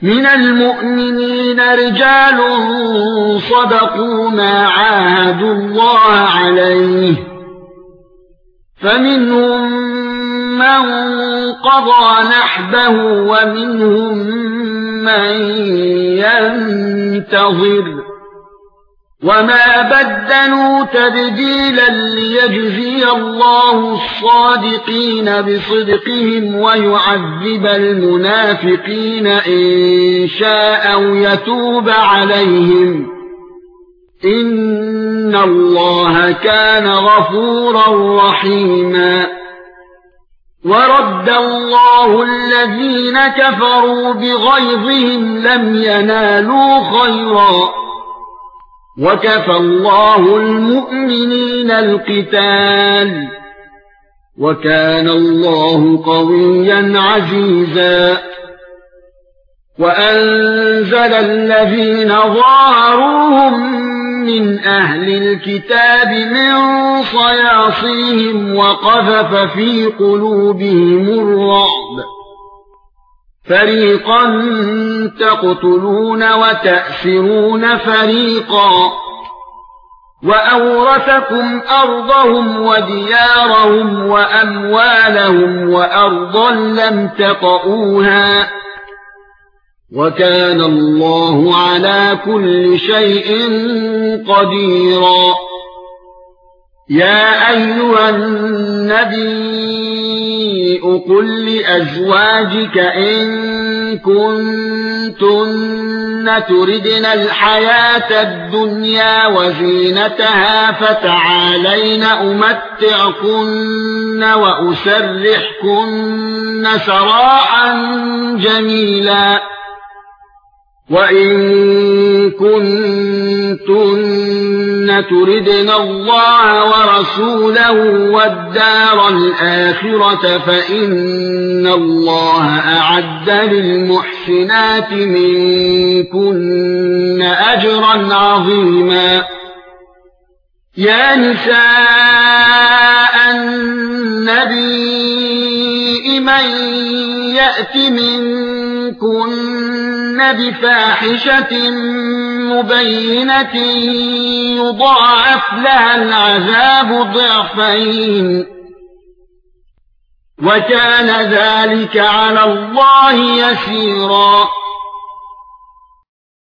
من المؤمنين رجال صدقوا ما عاهدوا الله عليه فمنهم من قضى نحبه ومنهم من ينتظر وما بدلوا تبديلا ليجزي الله الصادقين بصدقهم ويعذب المنافقين إن شاء أو يتوب عليهم إن الله كان غفورا رحيما ورد الله الذين كفروا بغيظهم لم ينالوا خيرا وكفى الله المؤمنين القتال وكان الله قويا عزيزا وأنزل الذين ظاهروهم من أهل الكتاب من صياصيهم وقذف في قلوبهم الرعب فريقا تقتلون وتأسرون فريقا وأورثكم أرضهم وديارهم وأموالهم وأرضا لم تطئوها وكان الله على كل شيء قديرا يا أيها النبي قل لأزواجك إن كنتن تردن الحياة الدنيا وزينتها فتعالين أمتعكن وأسرحكن سراحا جميلا وَإِن كُنتُنَّ تُرِدْنَ اللَّهَ وَرَسُولَهُ وَالدَّارَ الْآخِرَةَ فَإِنَّ اللَّهَ أَعَدَّ لِلْمُحْسِنَاتِ مِنكُنَّ أَجْرًا عَظِيمًا يَا نِسَاءَ النَّبِيِّ مَن يَأْتِ مِنكُنَّ بفاحشة مبينة يضاعف لها العذاب ضعفين وكان ذلك على الله يسيرا